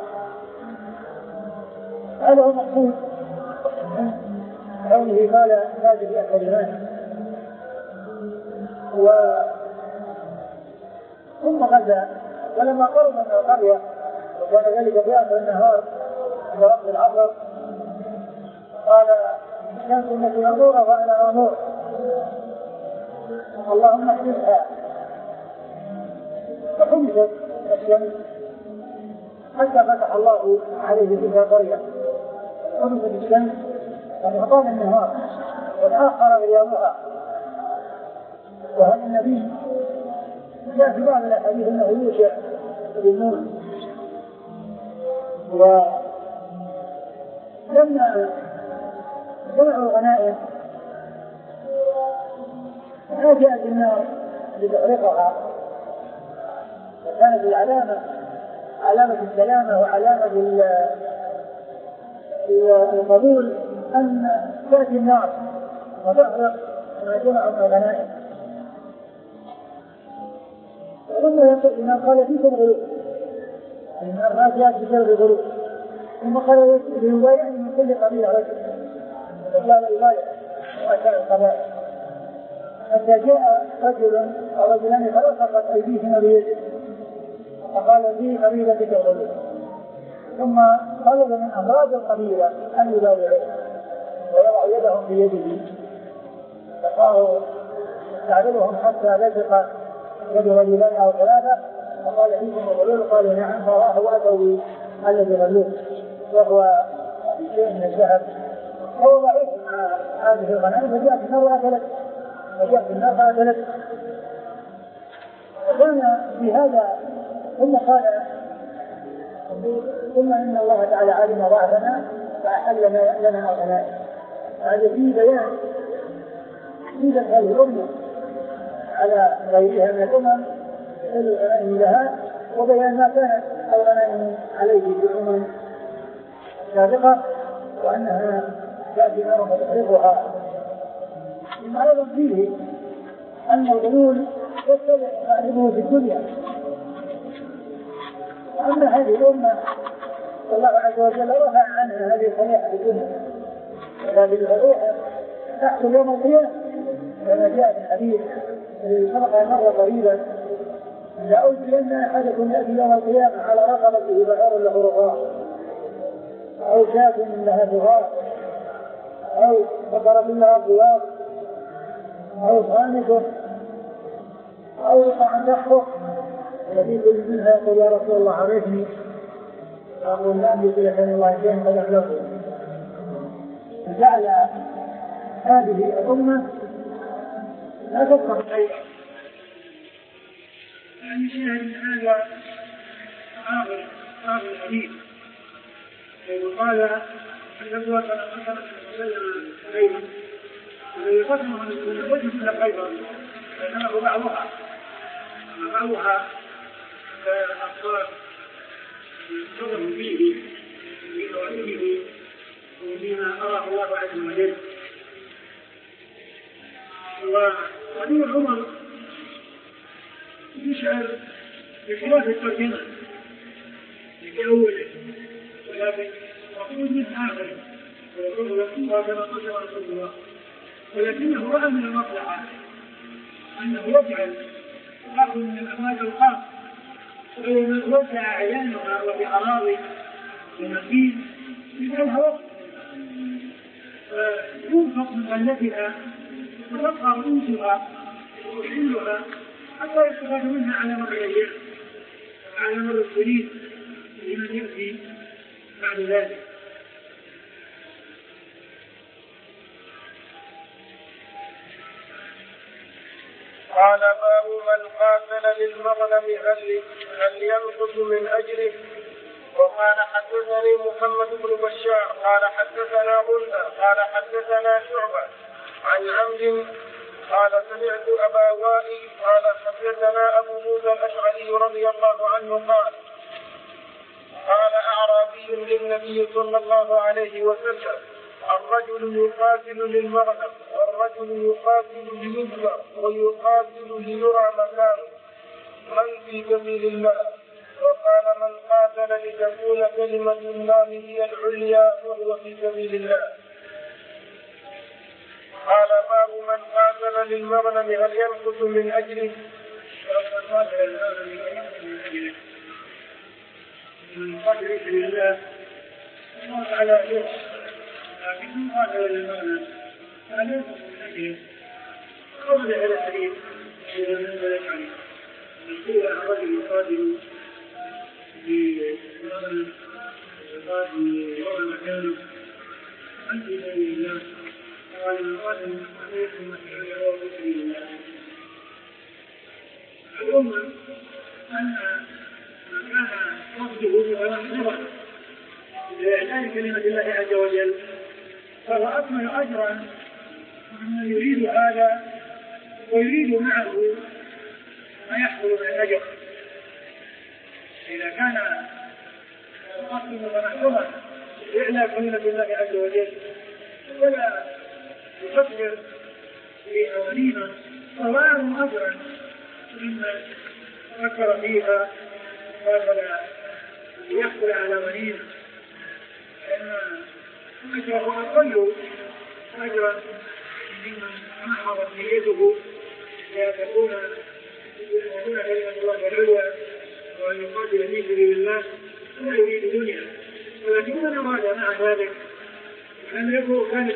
هذا هو مقصود من كونه قال هذه الكلمات. و ثم غدا ولما قرب من القرية وكان ذلك في آخر النهار في وقت العصر قال الشمس التي نظورها فأنا نور اللهم احدثها، فحدثت الشمس حتى فتح الله عليه تلك القرية. حدثت الشمس فأطال النهار والآخر رياضها. وهذا النبي جاء في بعض الأحاديث أنه يوشع بالنور. ولما جمعوا الغنائم ما جاءت النار لتحرقها، فكانت العلامة علامة السلامة وعلامة القبول أن تأتي النار وتحرق ما جمعوا من الغنائم. ثم يقول الإمام قال فيكم غلو، الإمام ما جاءت بسبب غلو. ثم قال ليبايعني من كل قبيلة رجل، فقال يبايع وأشار القبائل حتى جاء رجل أو رجلان فلصقت أيديهما بيده فقال في قبيلتك غلو. ثم طلب من أفراد القبيلة أن يبايعوا ويضع يدهم في يده، فقالوا يستعرضهم حتى لزق يد رجلان أو ثلاثة فقال فيكم غلو، قالوا نعم، فراحوا وأتوا الذي غلوه وهو شيء من الذهب. هو ضعيف مع هذه الغنائم فجاءت النار وأكلت فجاءت النار فأكلت. وكان في هذا ثم قال ثم إن الله تعالى علم ضعفنا فأحل لنا الغنائم. هذا فيه بيان تحديدا هذه الأمة على غيرها من الأمم الغنائم لها، وبيان ما كانت الغنائم عليه في الأمم السابقة وأنها تأتي نار فتحرقها. ثم أيضا فيه أن الغلول يتبع صاحبه في الدنيا، وأن هذه الأمة الله عز وجل رفع عنها هذه الصريحة في الدنيا، وهذه الصريحة تحصل يوم القيامة كما جاء في الحديث الذي سبق مرة قريبا: لأوتين أحدكم يأتي يوم القيامة على رقبته بعير له رغاء أو شاة لها دغاء أو بقرة لها ضياط أو خانق أو طعن تحفظ الذي كل منها يقول يا رسول الله عرفني، أقول لا أملك لك من الله شيئا قد أخلقه. فجعل هذه الأمة لا تفقه شيئا. يعني شيء من هذا آخر آخر الحديث وقال الأبوة كان أخذ المسلم خيرا الذي قسمه من الوجه كل خيرا فإنه بعضها بعضها كأبصار ينتظر فيه من وعلمه ومما أراه الله عز وجل. وقديم عمر يشعر بخلاف الترجمة في أوله ولكن مقصود من آخره ويقول رسول الله كما قال رسول الله، ولكنه رأى من المصلحة أنه يجعل بعض من الأموال الخاصة ويوسع أعيانها وفي أراضي ومسجد يجعلها وقت ينفق من غلتها وتبقى رؤوسها وحلها حتى يستفاد منها على مر الأيام على مر السنين لمن يأتي بعد ذلك. قال باب من قاتل للمغنم هل هل ينقص من اجره. وقال حدثني محمد بن بشار قال حدثنا غندر قال حدثنا شعبة عن عمرو قال سمعت ابا وائل قال حدثنا ابو موسى الاشعري رضي الله عنه قال قال اعرابي للنبي صلى الله عليه وسلم الرجل يقاتل للمغنم والرجل يقاتل ليذكر ويقاتل ليرى مكانه من في سبيل الله. وقال من قاتل لتكون كلمة الله هي العليا وهو في سبيل الله. قال باب من قاتل للمغنم هل ينقص من أجله. من قاتل لله على جيش لكن من قاتل للمغنم هل ينقص من أجله. قبل هذا الحديث إذا نزل عليه يقول الرجل يقاتل بمغنم يقاتل ليرى مكانه من في سبيل الله. قال المقاتل عليه المسيح يرى في سبيل الله. الأمة أن من كان قصده بغير لإعلان كلمة الله عز وجل فهو أكمل أجرا من يريد هذا ويريد معه ما يحصل من الأجر. إذا كان قصده متنحرا لإعلان كلمة الله عز وجل ولا يفكر في أولينا فهو أجرا مما فكر فيها هذا يحصل على وليه لأن أجره أقل أجرا ممن محضت نيته لتكون كلمة الله العليا وأن يقاتل في سبيل الله لا يريد دنيا. ولكن من أراد مع ذلك أن يكون كانت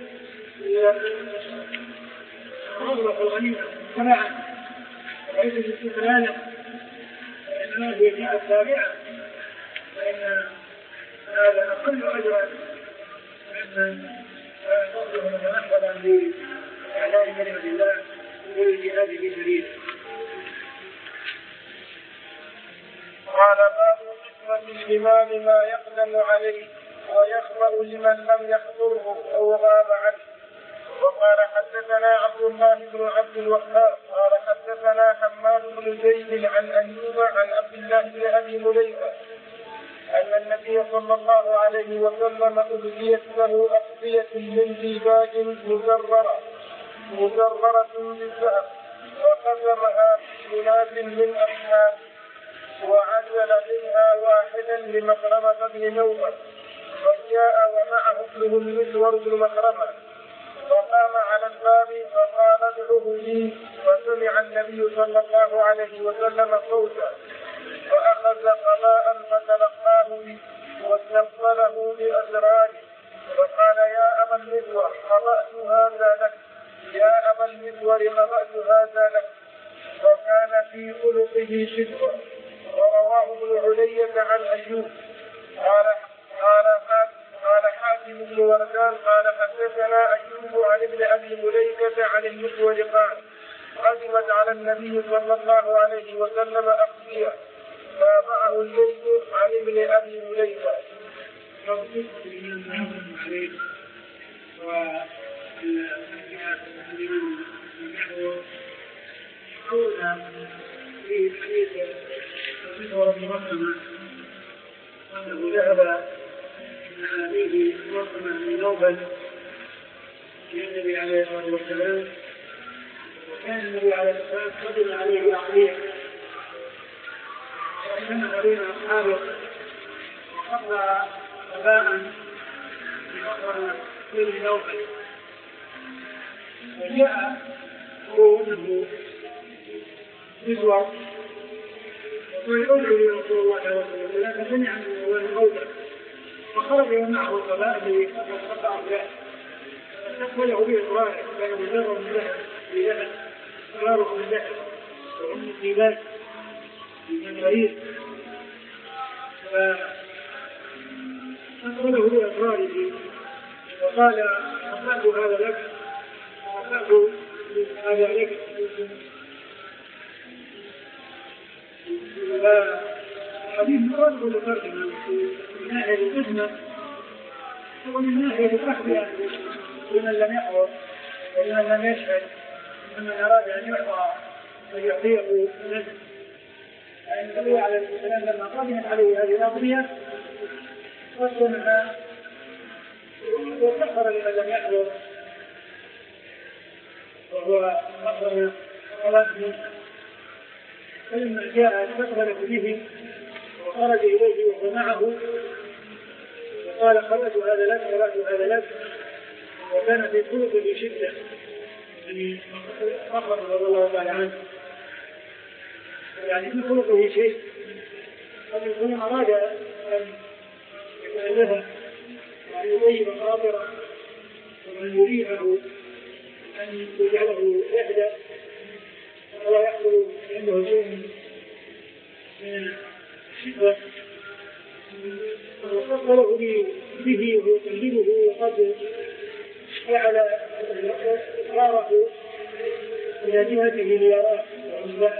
رغبة الغنيمة سماعا وليس استقلالا فإنما هي جهة التابعة فإن هذا أقل أجرا ممن يصدق متنحلا بإعلان كلمة الله والجهاد في سبيله. قال باب قسمة الإمام ما يقدم عليه ويخبر لمن لم يحضره أو غاب عنه. وقال حدثنا عبد الله بن عبد الوهاب قال حدثنا حماد بن زيد عن أيوب عن عبد الله بن أبي مليكة أن النبي صلى الله عليه وسلم أهديت له أقضية من ديباج مزررة مزررة بالذهب وقسمها بناس من أصحابه وعزل منها واحدا لمخرمة بن نوفل فجاء ومعه ابنه المسور بن مخرمة فقام على الباب فقال ادعه لي فسمع النبي صلى الله عليه وسلم صوتا فأخذ قضاء فتلقاه واستقبله بأسراره فقال يا أبا المسور قضأت هذا لك يا أبا المسور قضأت هذا لك. وكان في خلقه شدة. ورواه ابن علية عن أيوب قال قال قال حاتم بن وردان قال حدثنا أيوب عن ابن أبي مليكة عن المسور قال قدمت على النبي صلى الله عليه وسلم أقضية تابعه الليث عن ابن أبي مليكة. في حديث المسور بن مخرمة أنه ذهب مع أبيه مخرمة بن نوفل للنبي عليه الصلاة والسلام وكان النبي عليه الصلاة والسلام قدم عليه عقلية وكان بين أصحابه وقضى قضاء بمخرمة بن نوفل فجاء هو وابنه مسور ويقول له رسول الله صلى الله عليه وسلم لا تسمع من أول الموضع فخرج معه القبائل الذي قطع الرأس فاستقبله بإصراره كان مجرد من ذهب بذهب صغاره من ذهب وعم الديباج من مريض فاستقبله بإصراره وقال أخذت هذا لك وأخذت هذا لك فالحديث مراد لفرقنا من ناحية القسمة ومن ناحية التخفية لمن لم يحضر ولمن لم يشهد ومن أراد أن يعطى فيعطيه نفسه. يعني النبي عليه الصلاة والسلام لما قدمت عليه هذه الأقضية قسمها وسخر لمن لم يحضر وهو أخرج صلاته، فلما جاء استقبل به وخرج إليه وهو معه وقال قرأت هذا لك قرأت هذا لك، وكان في خلقه بشدة يعني أخرج رضي الله تعالى عنه، يعني في خلقه شيء قد يكون أراد أن يتألهه وأن يطيب خاطره وأن يريحه أن يجعله يهدأ ولا يحصل عنده شيء من الشدة، وصفره به ويقلبه وقد جعل إصراره إلى جهته ليراه وعنده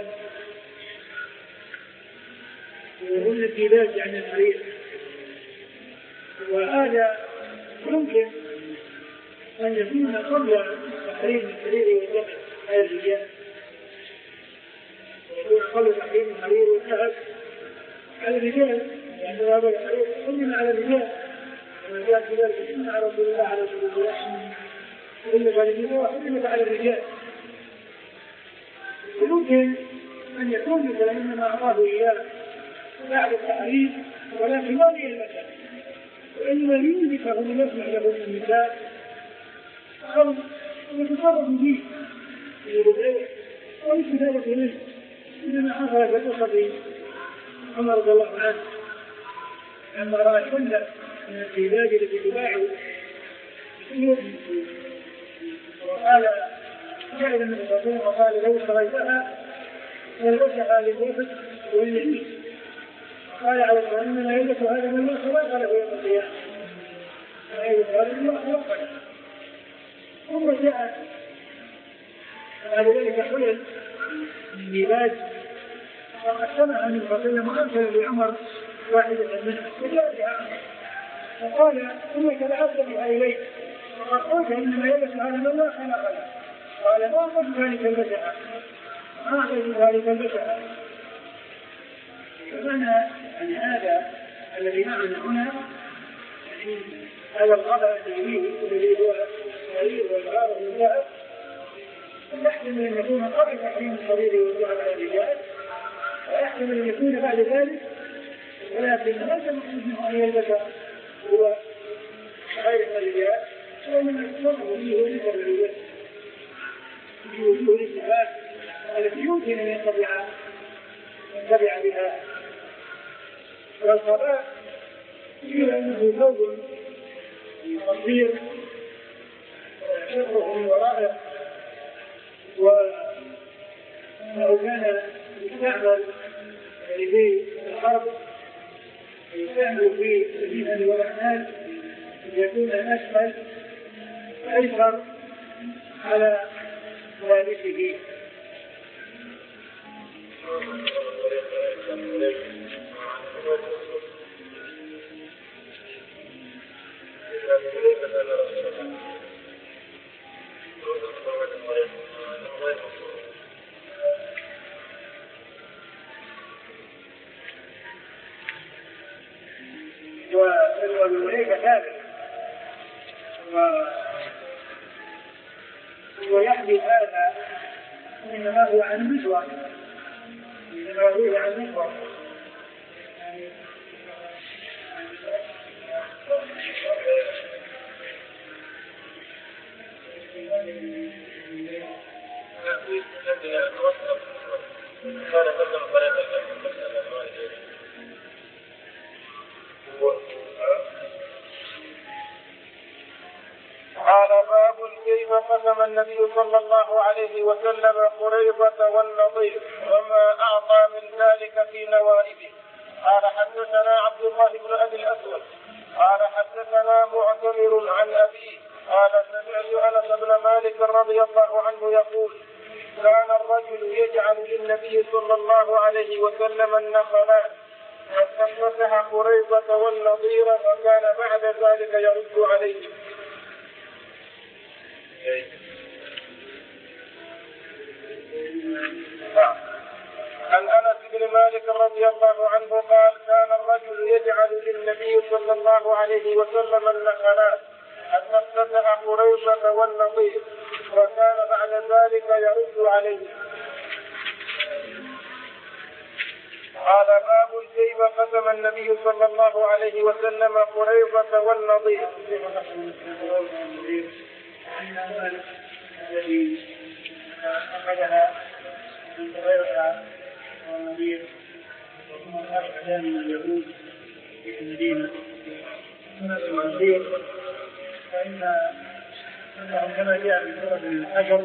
وهو الابتلاج عن الحرير. وهذا يمكن أن يكون قبل تحريم الحرير والذهب على الرجال، ويكون قبل تحريم الحرير والذهب على الرجال، يعني هذا الحرير حرم على الرجال وما جاء في ذلك إن على رسول الله على رسول الله حرمت على الرجال وحرمت على الرجال. ويمكن أن يكون مثلا إنما أعطاه إياه بعد التحريم ولكن ما لي المثل، وإنما يملك فهم يسمع له من النساء أو يتصرف به في البداية وليس ذلك منه، إنما حصل كقصة عمر رضي الله عنه لما رأى حلة من الزجاج التي تباع وقال جعل النبي صلى الله عليه وسلم وقال لو اشتريتها فلبسها للوفد وللنبي، قال على الرجل إنما يلبس هذا من الله خلاق له يوم القيامة، فيلبس هذا من الله خلاق له. ثم جاء بعد ذلك حلل من ميلاد فقسمها النبي صلى الله عليه وسلم وأرسل لعمر واحدة منها وجاء فقال إنك لأسلمها إليك وقد قلت إنما يلبس هذا من الله خلاق له. قال ما قلت ذلك البشعة ما قلت ذلك البشعة. فمعنى أن هذا الذي معنا هنا يعني هذا الغضب الذي هو الحرير والغار والذهب يحتمل أن يكون قبل تحريم الحرير والذهب على الرجال ويحتمل أن يكون بعد ذلك، ولكن ليس مقصود أن يلبس هو غير الرجال وإنما يتصرف به وليس الرجال في وجوه الاتفاق التي يمكن أن يتبع يتبع بها. والصلاة يقول أنه ثوب قصير شقه من ورائه، وأنه كان يستعمل في الحرب يستعمل في المهن والأعمال يكون الأسفل أيسر على ملابسه. والوليك ثابت ويحدث هذا إنما هو عن المشوى إنما هو عن المشوى قال باب كيف قسم النبي صلى الله عليه وسلم قريظة والنضير وما أعطى من ذلك في نوائبه. قال حدثنا عبد الله بن أبي الأسود قال حدثنا معتمر عن أبيه قال سمعت أنس بن مالك رضي الله عنه يقول كان الرجل يجعل للنبي صلى الله عليه وسلم النخلات حتى فتح قريظة والنضير وكان بعد ذلك يرد عليه. عن أنس بن مالك رضي الله عنه قال كان الرجل يجعل للنبي صلى الله عليه وسلم النخلات حتى افتتح قريظة والنضير وكان بعد ذلك يرد عليه. قال باب كيف ختم النبي صلى الله عليه وسلم قريظة والنضير. الذي أخذها من قريظة والنضير ثم أخذ من اليهود في المدينة ثم النضير فإن أنهم كما جاء في سورة الحجر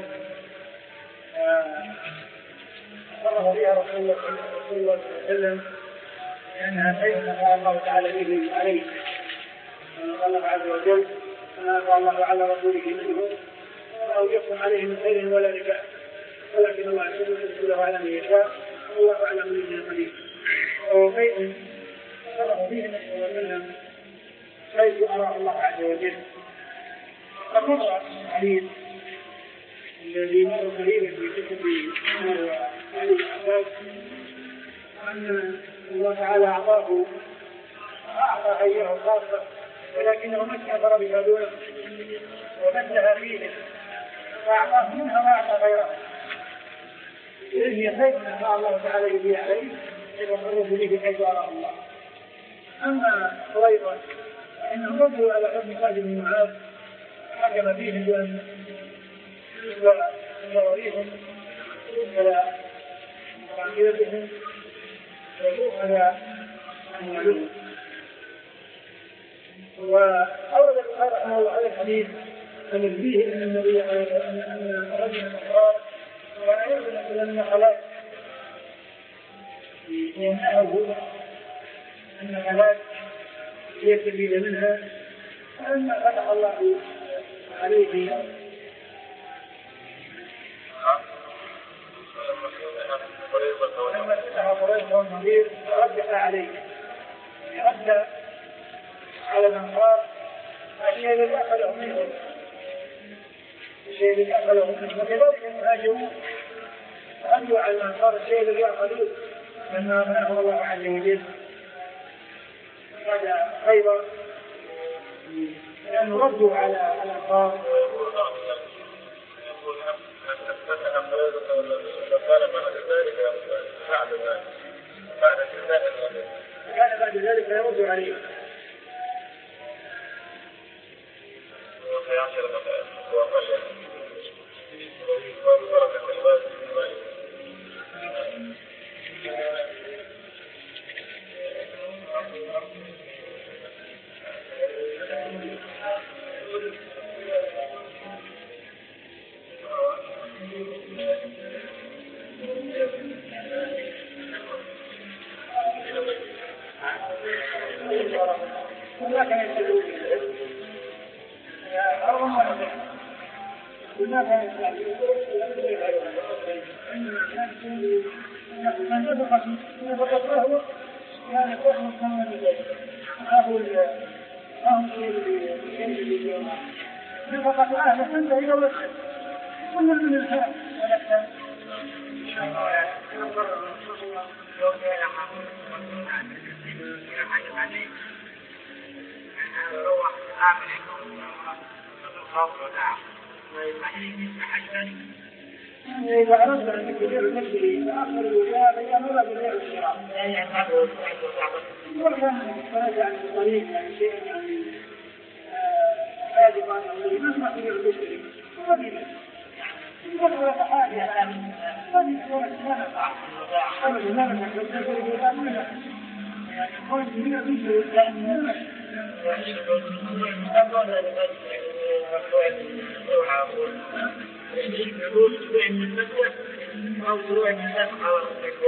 صرف بها رسول الله صلى الله عليه وسلم لأنها شيء نفع الله تعالى به عليه قال الله عز وجل فما أفاء الله على رسوله منهم أو يحكم عليه من خير ولا نكاح ولكن الله عز وجل يرسله على من يشاء والله أعلم به قدير. وهو شيء صرف به النبي صلى الله عليه وسلم حيث أرى الله عز وجل. فمر الحديث الذي مر قريبا في كتب عمر وعلي العباس أن الله تعالى أعطاه أعطى غيره خاصة ولكنه ما كفر بها دونه ومدها فيه فأعطاه منها وأعطى غيره إذن هي خير من أعطى الله تعالى به عليه يتصرف به حيث أراه الله. أما قريظة فإنه رجل على حكم خالد بن معاذ حكم فيه بأن ووريهم ولا معجزتهم ولا أموالهم. وأورد البخاري رحمه الله هذا الحديث أن فيه أن النبي أن رجل الأخبار وأن يرسل إلى النخلات يمنعه النخلات ليستفيد منها فلما فتح الله عليه ولما فتح قريظة والنضير رجع عليه رد على الأنصار الشيء الذي أخذه منهم الشيء الذي أخذه منهم وكذلك المهاجرون ردوا على الأنصار الشيء الذي أخذوه لما منعه الله عز وجل بعد خيبر لأنه ردوا على الأنصار كان بعد ذلك يرد عليه. ما كان يستدعون ما كان من نفق نفقت له كان يكون كما ذلك أهو أهو اليوم نفقت أهله تنتهي إلى وجهه كل من الحال ولكن إن شاء الله يوم يلحقون روح آمن الخوف والعقل إذا أردت أن تكبر نفسه فأخر الوجاء فيأمر بالبيع والشراء وكان يتراجع عن الطريق عن شيء يعني هادفا أو ما تبيع المشتري وما بيبيع يقول لك حاجة ما يقول لك لا نفع أما لا نفع فالتجري بالله ما نفع يعني يقول بيع المشتري لأنه يقول بأن الفتوى أو دروع الناس حوالي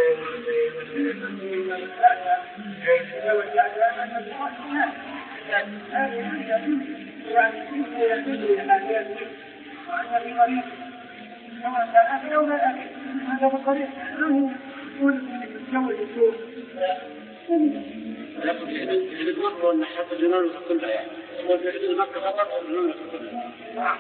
لو جاء أن الفتوى هذه يعني يمكن أن تدري حاجات وأن في طريق سواء كان أكل أو لا أكل. هذا هو الطريق. لا يقول إنك تسوي الدكتور. لكن في المرة وأن حتى جنون كلها يعني. وفي المكة فقط جنون كلها.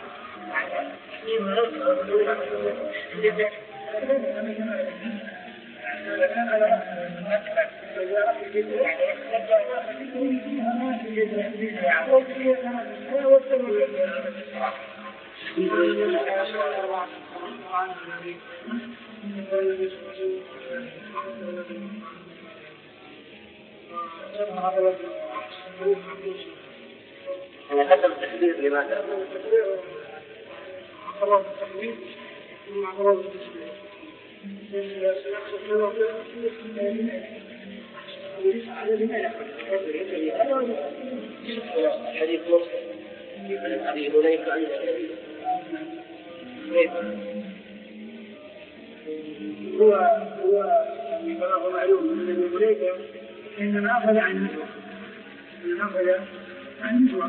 يعني حسب التحديد لماذا؟ خلاص التحديد مع خلاص التحديد. حديث مرسل من أبي هريرة عن هو هو كما هو معلوم من أبي هريرة إنما أخذ عن نسوة إنما أخذ عن نسوة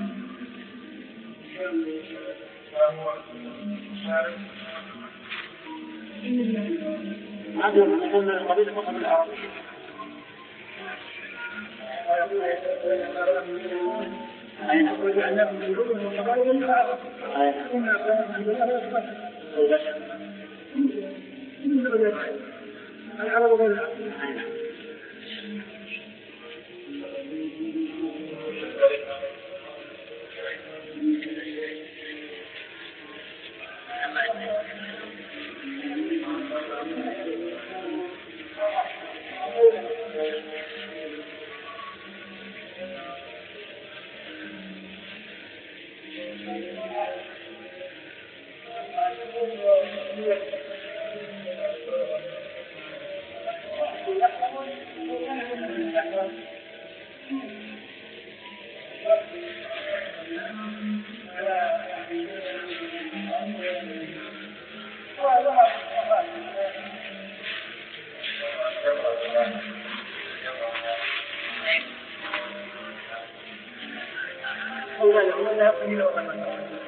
هذا من القبيلة فقط العربية. أين أخرج عن نفسه الجلود من قبائل العرب؟ إن العرب غير العرب. أولا ولا قليلا ولا